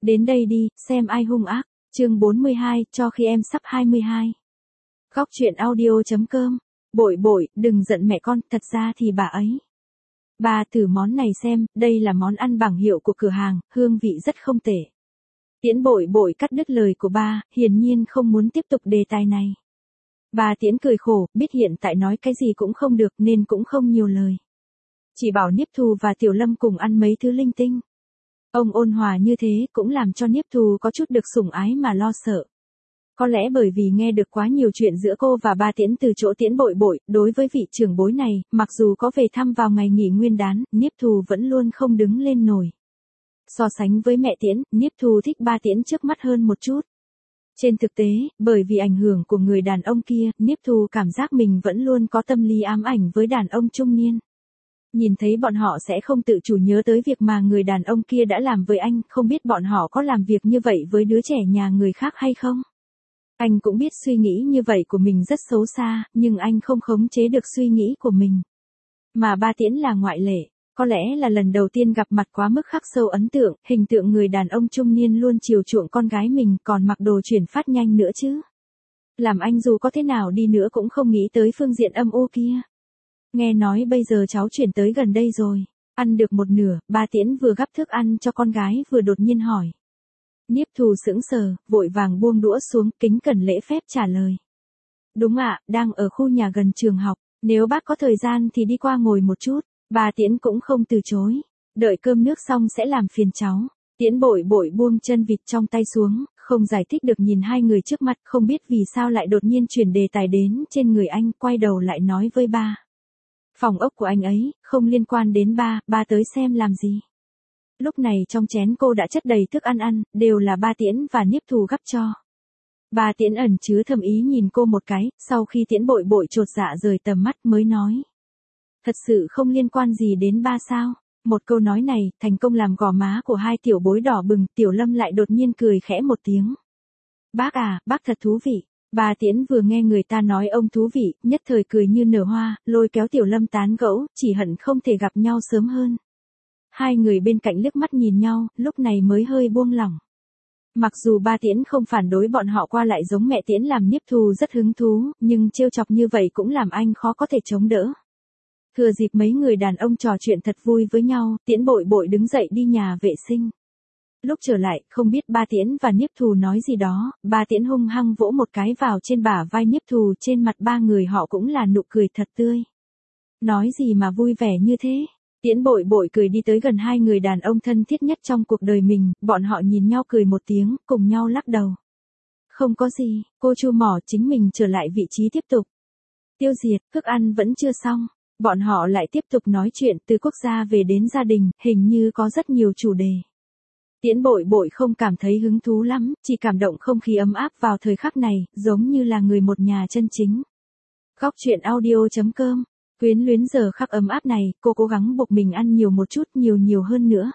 Đến đây đi, xem ai hung ác. Chương 42, cho khi em sắp 22. Góc truyện audio.com. Bội bội, đừng giận mẹ con, thật ra thì bà ấy. Bà thử món này xem, đây là món ăn bảng hiệu của cửa hàng, hương vị rất không tệ. Tiễn bội bội cắt đứt lời của ba, hiển nhiên không muốn tiếp tục đề tài này. Bà Tiễn cười khổ, biết hiện tại nói cái gì cũng không được nên cũng không nhiều lời. Chỉ bảo Niếp Thù và Tiểu Lâm cùng ăn mấy thứ linh tinh. Ông ôn hòa như thế cũng làm cho Niếp Thù có chút được sủng ái mà lo sợ. Có lẽ bởi vì nghe được quá nhiều chuyện giữa cô và ba Tiễn từ chỗ Tiễn bội bội, đối với vị trưởng bối này, mặc dù có về thăm vào ngày nghỉ nguyên đán, Niếp Thù vẫn luôn không đứng lên nổi. So sánh với mẹ Tiễn, Niếp Thù thích ba Tiễn trước mắt hơn một chút. Trên thực tế, bởi vì ảnh hưởng của người đàn ông kia, Niếp Thù cảm giác mình vẫn luôn có tâm lý ám ảnh với đàn ông trung niên. Nhìn thấy bọn họ sẽ không tự chủ nhớ tới việc mà người đàn ông kia đã làm với anh, không biết bọn họ có làm việc như vậy với đứa trẻ nhà người khác hay không? Anh cũng biết suy nghĩ như vậy của mình rất xấu xa, nhưng anh không khống chế được suy nghĩ của mình. Mà ba Tiễn là ngoại lệ, có lẽ là lần đầu tiên gặp mặt quá mức khắc sâu ấn tượng, hình tượng người đàn ông trung niên luôn chiều chuộng con gái mình còn mặc đồ chuyển phát nhanh nữa chứ. Làm anh dù có thế nào đi nữa cũng không nghĩ tới phương diện âm u kia. Nghe nói bây giờ cháu chuyển tới gần đây rồi. Ăn được một nửa, ba Tiễn vừa gắp thức ăn cho con gái vừa đột nhiên hỏi. Niếp Thù sững sờ, vội vàng buông đũa xuống, kính cẩn lễ phép trả lời. Đúng ạ, đang ở khu nhà gần trường học, nếu bác có thời gian thì đi qua ngồi một chút. Bà Tiễn cũng không từ chối. Đợi cơm nước xong sẽ làm phiền cháu. Tiễn bội bội buông chân vịt trong tay xuống, không giải thích được nhìn hai người trước mặt, không biết vì sao lại đột nhiên chuyển đề tài đến trên người anh, quay đầu lại nói với ba. Phòng ốc của anh ấy, không liên quan đến ba tới xem làm gì. Lúc này trong chén cô đã chất đầy thức ăn, đều là ba Tiễn và Niếp Thù gắp cho. Ba Tiễn ẩn chứa thầm ý nhìn cô một cái, sau khi Tiễn bội bội chột dạ rời tầm mắt mới nói. Thật sự không liên quan gì đến ba sao? Một câu nói này, thành công làm gò má của hai tiểu bối đỏ bừng, Tiểu Lâm lại đột nhiên cười khẽ một tiếng. Bác à, bác thật thú vị. Bà Tiễn vừa nghe người ta nói ông thú vị, nhất thời cười như nở hoa, lôi kéo Tiểu Lâm tán gẫu, chỉ hận không thể gặp nhau sớm hơn. Hai người bên cạnh liếc mắt nhìn nhau, lúc này mới hơi buông lỏng. Mặc dù ba Tiễn không phản đối bọn họ qua lại giống mẹ Tiễn làm Niếp Thù rất hứng thú, nhưng trêu chọc như vậy cũng làm anh khó có thể chống đỡ. Thừa dịp mấy người đàn ông trò chuyện thật vui với nhau, Tiễn bội bội đứng dậy đi nhà vệ sinh. Lúc trở lại, không biết ba Tiễn và Niếp Thù nói gì đó, ba Tiễn hung hăng vỗ một cái vào trên bả vai Niếp Thù, trên mặt ba người họ cũng là nụ cười thật tươi. Nói gì mà vui vẻ như thế? Tiễn bội bội cười đi tới gần hai người đàn ông thân thiết nhất trong cuộc đời mình, bọn họ nhìn nhau cười một tiếng, cùng nhau lắc đầu. Không có gì, cô chu mỏ chính mình trở lại vị trí tiếp tục. Tiêu Diệt, thức ăn vẫn chưa xong. Bọn họ lại tiếp tục nói chuyện từ quốc gia về đến gia đình, hình như có rất nhiều chủ đề. Tiễn bội bội không cảm thấy hứng thú lắm, chỉ cảm động không khí ấm áp vào thời khắc này, giống như là người một nhà chân chính. Góc truyện audio.com. Quyến luyến giờ khắc ấm áp này, cô cố gắng buộc mình ăn nhiều một chút, nhiều hơn nữa.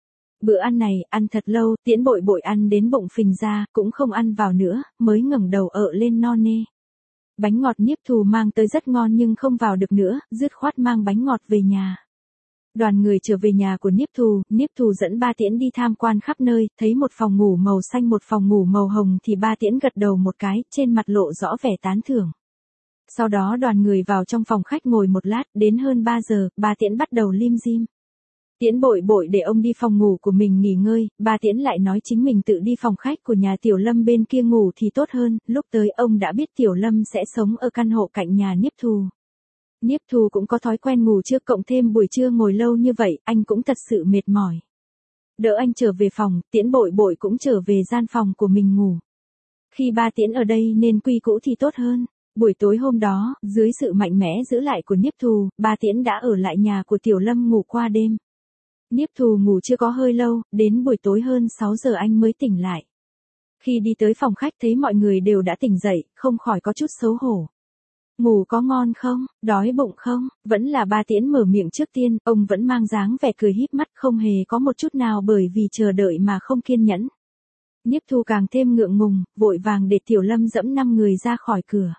Bữa ăn này, ăn thật lâu, Tiễn bội bội ăn đến bụng phình ra, cũng không ăn vào nữa, mới ngẩng đầu ợ lên no nê. Bánh ngọt Niếp Thù mang tới rất ngon nhưng không vào được nữa, dứt khoát mang bánh ngọt về nhà. Đoàn người trở về nhà của Niếp Thù dẫn ba Tiễn đi tham quan khắp nơi, thấy một phòng ngủ màu xanh một phòng ngủ màu hồng thì ba Tiễn gật đầu một cái, trên mặt lộ rõ vẻ tán thưởng. Sau đó đoàn người vào trong phòng khách ngồi một lát, đến hơn 3 giờ, ba Tiễn bắt đầu lim dim. Tiễn bội bội để ông đi phòng ngủ của mình nghỉ ngơi, ba Tiễn lại nói chính mình tự đi phòng khách của nhà Tiểu Lâm bên kia ngủ thì tốt hơn, lúc tới ông đã biết Tiểu Lâm sẽ sống ở căn hộ cạnh nhà Niếp Thù. Niếp Thù cũng có thói quen ngủ trước cộng thêm buổi trưa ngồi lâu như vậy, anh cũng thật sự mệt mỏi. Đỡ anh trở về phòng, Tiễn bội bội cũng trở về gian phòng của mình ngủ. Khi ba Tiễn ở đây nên quy cũ thì tốt hơn. Buổi tối hôm đó, dưới sự mạnh mẽ giữ lại của Niếp Thù, ba Tiễn đã ở lại nhà của Tiểu Lâm ngủ qua đêm. Niếp Thù ngủ chưa có hơi lâu, đến buổi tối hơn 6 giờ anh mới tỉnh lại. Khi đi tới phòng khách thấy mọi người đều đã tỉnh dậy, không khỏi có chút xấu hổ. Ngủ có ngon không, đói bụng không, vẫn là ba Tiễn mở miệng trước tiên, ông vẫn mang dáng vẻ cười híp mắt không hề có một chút nào bởi vì chờ đợi mà không kiên nhẫn. Niếp Thù càng thêm ngượng ngùng, vội vàng để Tiểu Lâm dẫm 5 người ra khỏi cửa.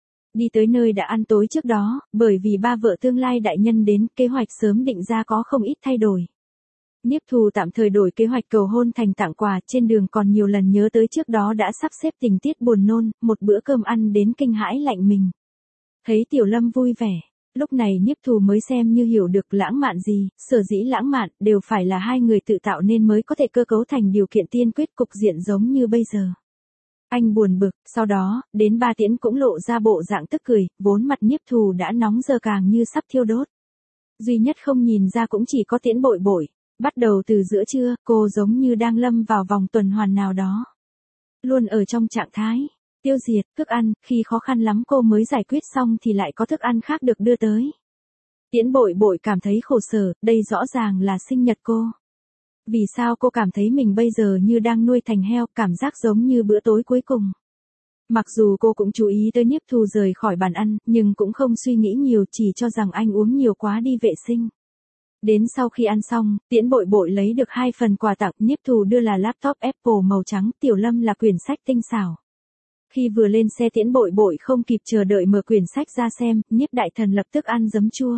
Đi tới nơi đã ăn tối trước đó, bởi vì ba vợ tương lai đại nhân đến, kế hoạch sớm định ra có không ít thay đổi. Niếp Thù tạm thời đổi kế hoạch cầu hôn thành tặng quà, trên đường còn nhiều lần nhớ tới trước đó đã sắp xếp tình tiết buồn nôn, một bữa cơm ăn đến kinh hãi lạnh mình. Thấy Tiểu Lâm vui vẻ, lúc này Niếp Thù mới xem như hiểu được lãng mạn gì, sở dĩ lãng mạn đều phải là hai người tự tạo nên mới có thể cơ cấu thành điều kiện tiên quyết cục diện giống như bây giờ. Anh buồn bực, sau đó, đến Ba Tiễn cũng lộ ra bộ dạng tức cười, vốn mặt Niếp Thù đã nóng giờ càng như sắp thiêu đốt. Duy nhất không nhìn ra cũng chỉ có Tiễn Bội Bội. Bắt đầu từ giữa trưa, cô giống như đang lâm vào vòng tuần hoàn nào đó. Luôn ở trong trạng thái tiêu diệt thức ăn, khi khó khăn lắm cô mới giải quyết xong thì lại có thức ăn khác được đưa tới. Tiễn Bội Bội cảm thấy khổ sở, đây rõ ràng là sinh nhật cô. Vì sao cô cảm thấy mình bây giờ như đang nuôi thành heo, cảm giác giống như bữa tối cuối cùng. Mặc dù cô cũng chú ý tới Niếp Thù rời khỏi bàn ăn, nhưng cũng không suy nghĩ nhiều, chỉ cho rằng anh uống nhiều quá đi vệ sinh. Đến sau khi ăn xong, Tiễn Bội Bội lấy được 2 phần quà tặng, Niếp Thù đưa là laptop Apple màu trắng, Tiểu Lâm là quyển sách tinh xảo. Khi vừa lên xe Tiễn Bội Bội không kịp chờ đợi mở quyển sách ra xem, Niếp Đại Thần lập tức ăn giấm chua.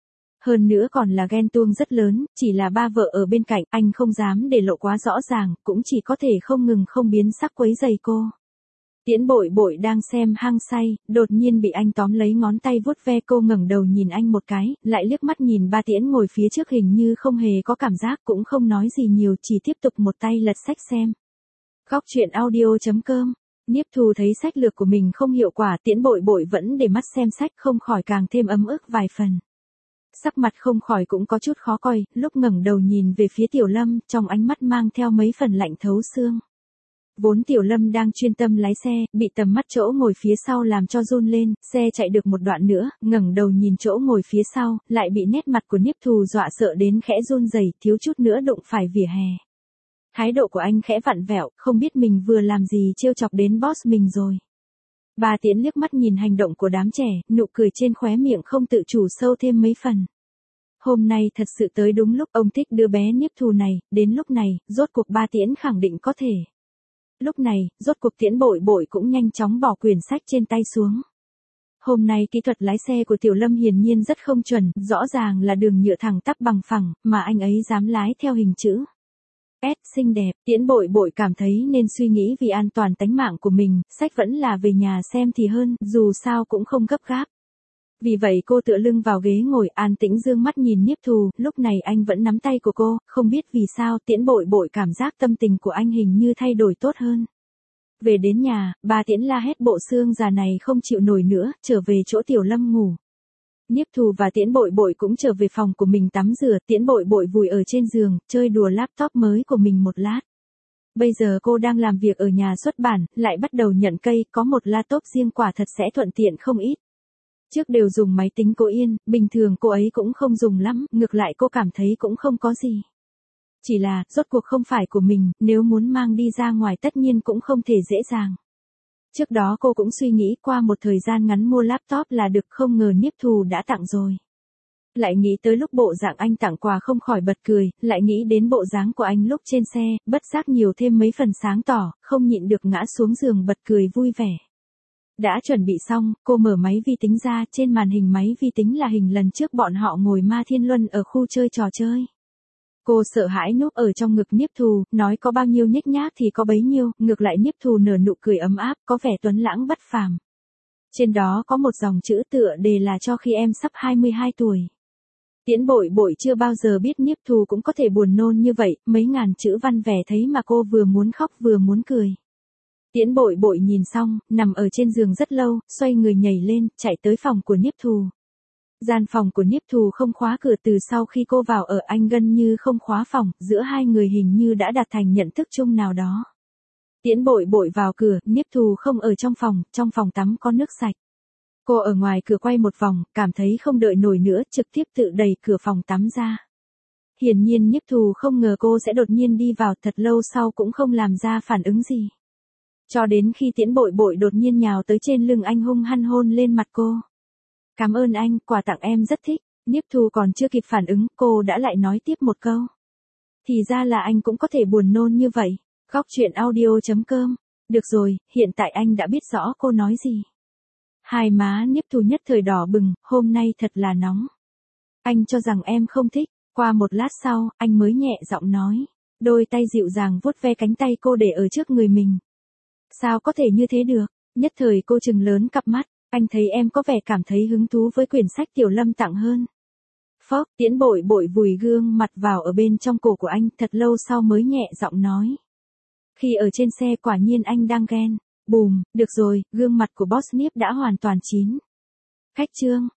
Hơn nữa còn là ghen tuông rất lớn, chỉ là ba vợ ở bên cạnh, anh không dám để lộ quá rõ ràng, cũng chỉ có thể không ngừng không biến sắc quấy giày cô. Tiễn Bội Bội đang xem hăng say, đột nhiên bị anh tóm lấy ngón tay vuốt ve, cô ngẩng đầu nhìn anh một cái, lại liếc mắt nhìn Ba Tiễn ngồi phía trước hình như không hề có cảm giác, cũng không nói gì nhiều, chỉ tiếp tục một tay lật sách xem. Góc truyện audio.com. Niếp Thù thấy sách lược của mình không hiệu quả, Tiễn Bội Bội vẫn để mắt xem sách, không khỏi càng thêm ấm ức vài phần. Sắc mặt không khỏi cũng có chút khó coi, lúc ngẩng đầu nhìn về phía Tiểu Lâm, trong ánh mắt mang theo mấy phần lạnh thấu xương. Vốn Tiểu Lâm đang chuyên tâm lái xe, bị tầm mắt chỗ ngồi phía sau làm cho run lên, xe chạy được một đoạn nữa, ngẩng đầu nhìn chỗ ngồi phía sau, lại bị nét mặt của Niếp Thù dọa sợ đến khẽ run rẩy, thiếu chút nữa đụng phải vỉa hè. Thái độ của anh khẽ vặn vẹo, không biết mình vừa làm gì trêu chọc đến boss mình rồi. Ba Tiễn liếc mắt nhìn hành động của đám trẻ, nụ cười trên khóe miệng không tự chủ sâu thêm mấy phần. Hôm nay thật sự tới đúng lúc, ông thích đứa bé Niếp Thù này, đến lúc này, rốt cuộc Ba Tiễn khẳng định có thể. Lúc này, rốt cuộc Tiễn Bội Bội cũng nhanh chóng bỏ quyển sách trên tay xuống. Hôm nay kỹ thuật lái xe của Tiểu Lâm hiển nhiên rất không chuẩn, rõ ràng là đường nhựa thẳng tắp bằng phẳng, mà anh ấy dám lái theo hình chữ S xinh đẹp. Tiễn Bội Bội cảm thấy nên suy nghĩ vì an toàn tánh mạng của mình, sách vẫn là về nhà xem thì hơn, dù sao cũng không gấp gáp. Vì vậy cô tựa lưng vào ghế ngồi, an tĩnh dương mắt nhìn Niếp Thù, lúc này anh vẫn nắm tay của cô, không biết vì sao Tiễn Bội Bội cảm giác tâm tình của anh hình như thay đổi tốt hơn. Về đến nhà, Ba Tiễn la hét bộ xương già này không chịu nổi nữa, trở về chỗ Tiểu Lâm ngủ. Niếp Thù và Tiễn Bội Bội cũng trở về phòng của mình tắm rửa, Tiễn Bội Bội vùi ở trên giường, chơi đùa laptop mới của mình một lát. Bây giờ cô đang làm việc ở nhà xuất bản, lại bắt đầu nhận cây, có một laptop riêng quả thật sẽ thuận tiện không ít. Trước đều dùng máy tính cô Yên, bình thường cô ấy cũng không dùng lắm, ngược lại cô cảm thấy cũng không có gì. Chỉ là, rốt cuộc không phải của mình, nếu muốn mang đi ra ngoài tất nhiên cũng không thể dễ dàng. Trước đó cô cũng suy nghĩ qua một thời gian ngắn mua laptop là được, không ngờ Niếp Thù đã tặng rồi. Lại nghĩ tới lúc bộ dạng anh tặng quà không khỏi bật cười, lại nghĩ đến bộ dáng của anh lúc trên xe, bất giác nhiều thêm mấy phần sáng tỏ, không nhịn được ngã xuống giường bật cười vui vẻ. Đã chuẩn bị xong, cô mở máy vi tính ra, trên màn hình máy vi tính là hình lần trước bọn họ ngồi Ma Thiên Luân ở khu chơi trò chơi. Cô sợ hãi núp ở trong ngực Niếp Thù, nói có bao nhiêu nhếch nhác thì có bấy nhiêu, ngược lại Niếp Thù nở nụ cười ấm áp, có vẻ tuấn lãng bất phàm. Trên đó có một dòng chữ tựa đề là cho khi em sắp 22 tuổi. Tiễn Bội Bội chưa bao giờ biết Niếp Thù cũng có thể buồn nôn như vậy, mấy ngàn chữ văn vẻ thấy mà cô vừa muốn khóc vừa muốn cười. Tiễn Bội Bội nhìn xong, nằm ở trên giường rất lâu, xoay người nhảy lên, chạy tới phòng của Niếp Thù. Gian phòng của Niếp Thù không khóa cửa, từ sau khi cô vào ở anh gần như không khóa phòng, giữa hai người hình như đã đạt thành nhận thức chung nào đó. Tiễn Bội Bội vào cửa, Niếp Thù không ở trong phòng tắm có nước sạch. Cô ở ngoài cửa quay một vòng, cảm thấy không đợi nổi nữa, trực tiếp tự đẩy cửa phòng tắm ra. Hiển nhiên Niếp Thù không ngờ cô sẽ đột nhiên đi vào, thật lâu sau cũng không làm ra phản ứng gì. Cho đến khi Tiễn Bội Bội đột nhiên nhào tới trên lưng anh hung hăng hôn lên mặt cô. Cảm ơn anh, quà tặng em rất thích. Niếp Thù còn chưa kịp phản ứng, cô đã lại nói tiếp một câu. Thì ra là anh cũng có thể buồn nôn như vậy. Góc truyện audio.com. Được rồi, hiện tại anh đã biết rõ cô nói gì. Hai má Niếp Thù nhất thời đỏ bừng, hôm nay thật là nóng. Anh cho rằng em không thích, Qua một lát sau, anh mới nhẹ giọng nói. Đôi tay dịu dàng vuốt ve cánh tay cô để ở trước người mình. Sao có thể như thế được? Nhất thời cô trừng lớn cặp mắt. Anh thấy em có vẻ cảm thấy hứng thú với quyển sách Tiểu Lâm tặng hơn. Phốc, Tiễn Bội Bội vùi gương mặt vào ở bên trong cổ của anh, thật lâu sau mới nhẹ giọng nói. Khi ở trên xe quả nhiên anh đang ghen. Bùm, được rồi, gương mặt của Boss Niếp đã hoàn toàn chín. Khách trương,